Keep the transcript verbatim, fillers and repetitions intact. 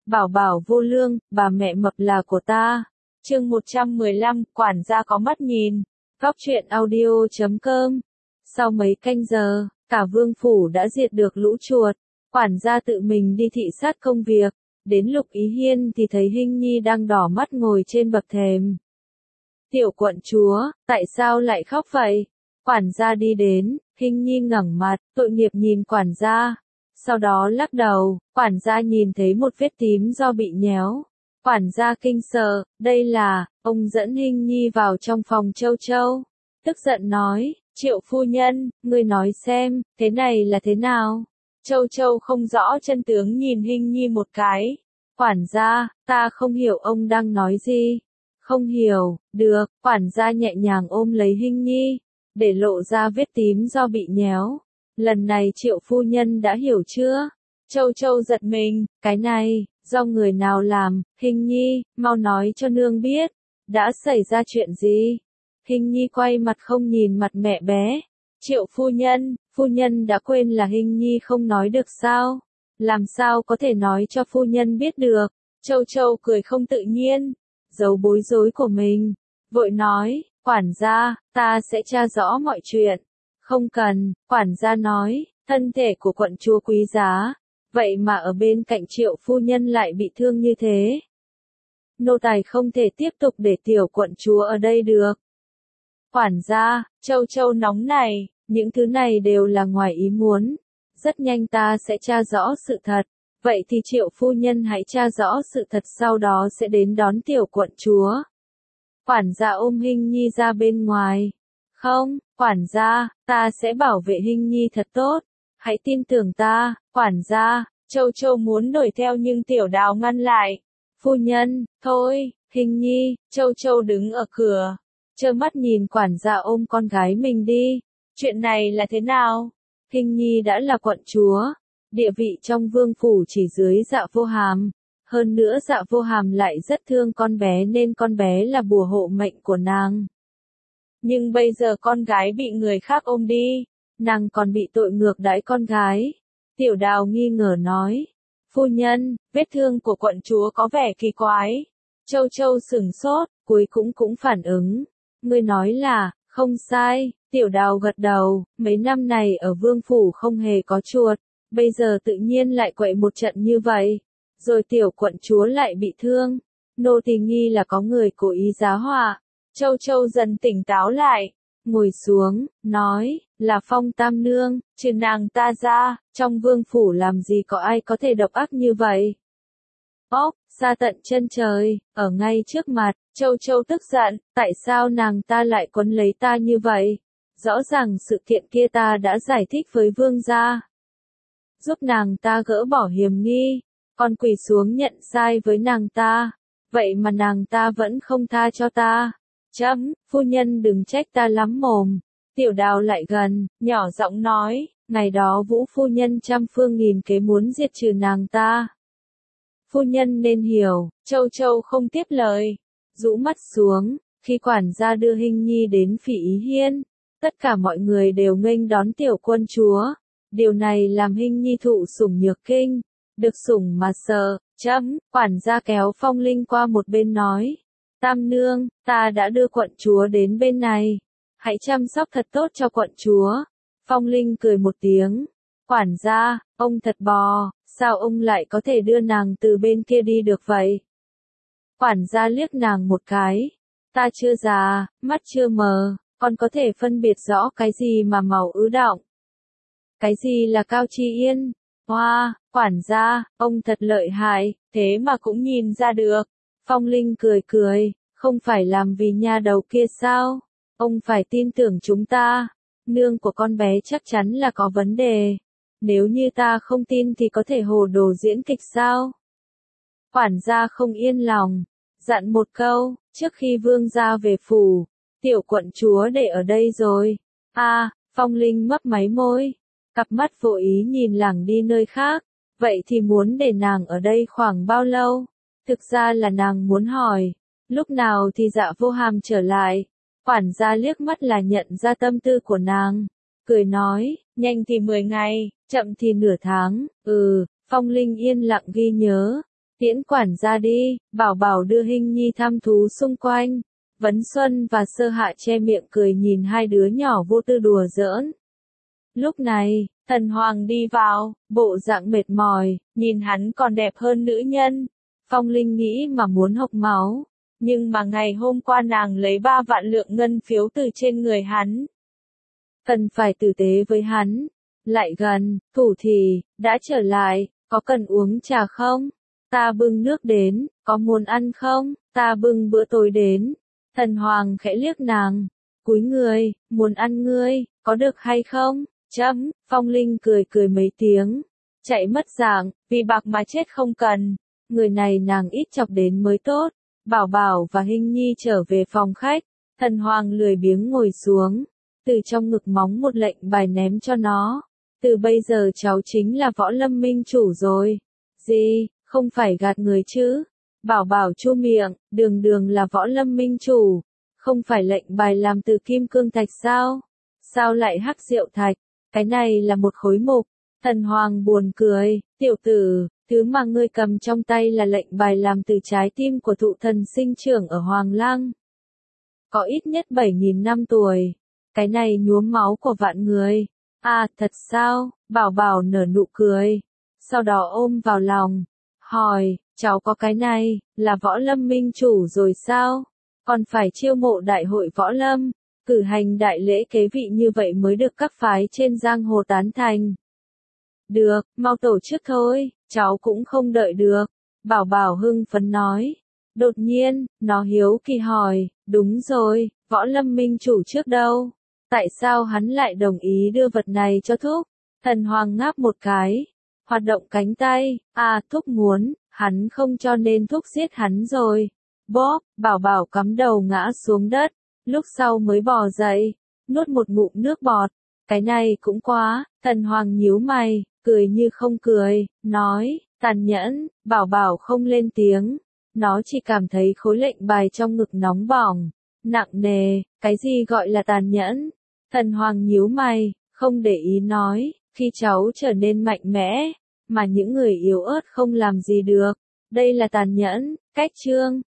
bảo bảo vô lương, bà mẹ mập là của ta. Chương một trăm mười lăm, quản gia có mắt nhìn. Góc truyện audio chấm com. Sau mấy canh giờ, cả vương phủ đã diệt được lũ chuột. Quản gia tự mình đi thị sát công việc. Đến Lục Ý Hiên thì thấy Hinh Nhi đang đỏ mắt ngồi trên bậc thềm. Tiểu quận chúa, tại sao lại khóc vậy? Quản gia đi đến, Hinh Nhi ngẩng mặt, tội nghiệp nhìn quản gia. Sau đó lắc đầu, quản gia nhìn thấy một vết tím do bị nhéo. Quản gia kinh sợ, đây là, ông dẫn Hinh Nhi vào trong phòng Châu Châu. Tức giận nói, Triệu phu nhân, ngươi nói xem, thế này là thế nào? Châu Châu không rõ chân tướng nhìn Hinh Nhi một cái. Quản gia, ta không hiểu ông đang nói gì. Không hiểu, được, quản gia nhẹ nhàng ôm lấy Hinh Nhi, để lộ ra vết tím do bị nhéo. Lần này Triệu phu nhân đã hiểu chưa? Châu Châu giật mình, cái này, do người nào làm? Hinh Nhi, mau nói cho nương biết, đã xảy ra chuyện gì? Hinh Nhi quay mặt không nhìn mặt mẹ bé. Triệu phu nhân, phu nhân đã quên là Hinh Nhi không nói được sao? Làm sao có thể nói cho phu nhân biết được? Châu Châu cười không tự nhiên, giấu bối rối của mình, vội nói, quản gia, ta sẽ tra rõ mọi chuyện. Không cần, quản gia nói, thân thể của quận chúa quý giá, vậy mà ở bên cạnh Triệu phu nhân lại bị thương như thế. Nô tài không thể tiếp tục để tiểu quận chúa ở đây được. Quản gia, Châu Châu nóng này, những thứ này đều là ngoài ý muốn. Rất nhanh ta sẽ tra rõ sự thật. Vậy thì Triệu phu nhân hãy tra rõ sự thật, sau đó sẽ đến đón tiểu quận chúa. Quản gia ôm Hinh Nhi ra bên ngoài. Không, quản gia, ta sẽ bảo vệ Hinh Nhi thật tốt. Hãy tin tưởng ta, quản gia. Châu Châu muốn đuổi theo nhưng tiểu đào ngăn lại. Phu nhân, thôi, Hinh Nhi. Châu Châu đứng ở cửa, trơ mắt nhìn quản gia ôm con gái mình đi. Chuyện này là thế nào? Hinh Nhi đã là quận chúa, địa vị trong vương phủ chỉ dưới Dạ Vô Hàm. Hơn nữa Dạ Vô Hàm lại rất thương con bé nên con bé là bùa hộ mệnh của nàng. Nhưng bây giờ con gái bị người khác ôm đi, nàng còn bị tội ngược đãi con gái. Tiểu đào nghi ngờ nói, phu nhân, vết thương của quận chúa có vẻ kỳ quái. Châu Châu sửng sốt, cuối cũng cũng phản ứng. Ngươi nói là, không sai, tiểu đào gật đầu, mấy năm này ở vương phủ không hề có chuột, bây giờ tự nhiên lại quậy một trận như vậy. Rồi tiểu quận chúa lại bị thương, nô tỳ nghi là có người cố ý giá họa. Châu Châu dần tỉnh táo lại, ngồi xuống, nói, là Phong Tam Nương, trừ nàng ta ra, trong vương phủ làm gì có ai có thể độc ác như vậy. Ốc, xa tận chân trời, ở ngay trước mặt, Châu Châu tức giận, tại sao nàng ta lại quấn lấy ta như vậy? Rõ ràng sự kiện kia ta đã giải thích với vương gia. Giúp nàng ta gỡ bỏ hiểm nghi, còn quỳ xuống nhận sai với nàng ta. Vậy mà nàng ta vẫn không tha cho ta. Chấm, phu nhân đừng trách ta lắm mồm. Tiểu đào lại gần, nhỏ giọng nói, ngày đó Vũ phu nhân trăm phương nghìn kế muốn diệt trừ nàng ta. Phu nhân nên hiểu, Châu Châu không tiếp lời, rũ mắt xuống. Khi quản gia đưa Hinh Nhi đến Phỉ Ý Hiên, tất cả mọi người đều nghênh đón tiểu quân chúa. Điều này làm Hinh Nhi thụ sủng nhược kinh, được sủng mà sợ. Chấm, quản gia kéo Phong Linh qua một bên nói, Tam Nương, ta đã đưa quận chúa đến bên này, hãy chăm sóc thật tốt cho quận chúa. Phong Linh cười một tiếng, quản gia, ông thật bò, sao ông lại có thể đưa nàng từ bên kia đi được vậy? Quản gia liếc nàng một cái, ta chưa già, mắt chưa mờ, còn có thể phân biệt rõ cái gì mà màu ứ động. Cái gì là Cao Chi Yên? Hoa, wow, quản gia, ông thật lợi hại, thế mà cũng nhìn ra được. Phong Linh cười cười, không phải làm vì nha đầu kia sao? Ông phải tin tưởng chúng ta. Nương của con bé chắc chắn là có vấn đề. Nếu như ta không tin thì có thể hồ đồ diễn kịch sao? Quản gia không yên lòng, dặn một câu, trước khi vương gia về phủ, tiểu quận chúa để ở đây rồi. A, à, Phong Linh mấp máy môi, cặp mắt vô ý nhìn lảng đi nơi khác. Vậy thì muốn để nàng ở đây khoảng bao lâu? Thực ra là nàng muốn hỏi, lúc nào thì Dạ Vô Hàm trở lại. Quản gia liếc mắt là nhận ra tâm tư của nàng, cười nói, nhanh thì mười ngày, chậm thì nửa tháng. Ừ, Phong Linh yên lặng ghi nhớ. Tiễn quản gia đi, Bảo Bảo đưa Hinh Nhi thăm thú xung quanh. Vấn Xuân và Sơ Hạ che miệng cười nhìn hai đứa nhỏ vô tư đùa giỡn. Lúc này, Thần Hoàng đi vào, bộ dạng mệt mỏi, nhìn hắn còn đẹp hơn nữ nhân. Phong Linh nghĩ mà muốn hộc máu, nhưng mà ngày hôm qua nàng lấy ba vạn lượng ngân phiếu từ trên người hắn. Cần phải tử tế với hắn. Lại gần, Thủ thì, đã trở lại, có cần uống trà không? Ta bưng nước đến, có muốn ăn không? Ta bưng bữa tối đến. Thần Hoàng khẽ liếc nàng, cúi người, muốn ăn ngươi, có được hay không? Chấm, Phong Linh cười cười mấy tiếng, chạy mất dạng, vì bạc mà chết không cần. Người này nàng ít chọc đến mới tốt. Bảo Bảo và Hinh Nhi trở về phòng khách, Thần Hoàng lười biếng ngồi xuống, từ trong ngực móng một lệnh bài ném cho nó. Từ bây giờ cháu chính là Võ Lâm Minh chủ rồi. Gì, không phải gạt người chứ? Bảo Bảo chu miệng, đường đường là Võ Lâm Minh chủ, không phải lệnh bài làm từ kim cương thạch sao? Sao lại hắc diệu thạch? Cái này là một khối mục. Thần Hoàng buồn cười, tiểu tử, thứ mà ngươi cầm trong tay là lệnh bài làm từ trái tim của thụ thần sinh trưởng ở Hoàng Lăng. Có ít nhất bảy nghìn năm tuổi. Cái này nhuốm máu của vạn người. À, thật sao? Bảo Bảo nở nụ cười. Sau đó ôm vào lòng. Hỏi, cháu có cái này, là Võ Lâm Minh chủ rồi sao? Còn phải chiêu mộ đại hội Võ Lâm, cử hành đại lễ kế vị như vậy mới được các phái trên giang hồ tán thành. Được, mau tổ chức thôi, cháu cũng không đợi được. Bảo Bảo hưng phấn nói. Đột nhiên, nó hiếu kỳ hỏi, đúng rồi, Võ Lâm Minh chủ trước đâu? Tại sao hắn lại đồng ý đưa vật này cho Thúc? Thần Hoàng ngáp một cái, hoạt động cánh tay, à Thúc muốn, hắn không cho nên Thúc giết hắn rồi. Bóp, Bảo Bảo cắm đầu ngã xuống đất, lúc sau mới bò dậy, nuốt một ngụm nước bọt. Cái này cũng quá, Thần Hoàng nhíu mày, cười như không cười, nói, tàn nhẫn. Bảo Bảo không lên tiếng, nó chỉ cảm thấy khối lệnh bài trong ngực nóng bỏng, nặng nề. Cái gì gọi là tàn nhẫn? Thần Hoàng nhíu mày, không để ý nói, khi cháu trở nên mạnh mẽ, mà những người yếu ớt không làm gì được, đây là tàn nhẫn. Cách chương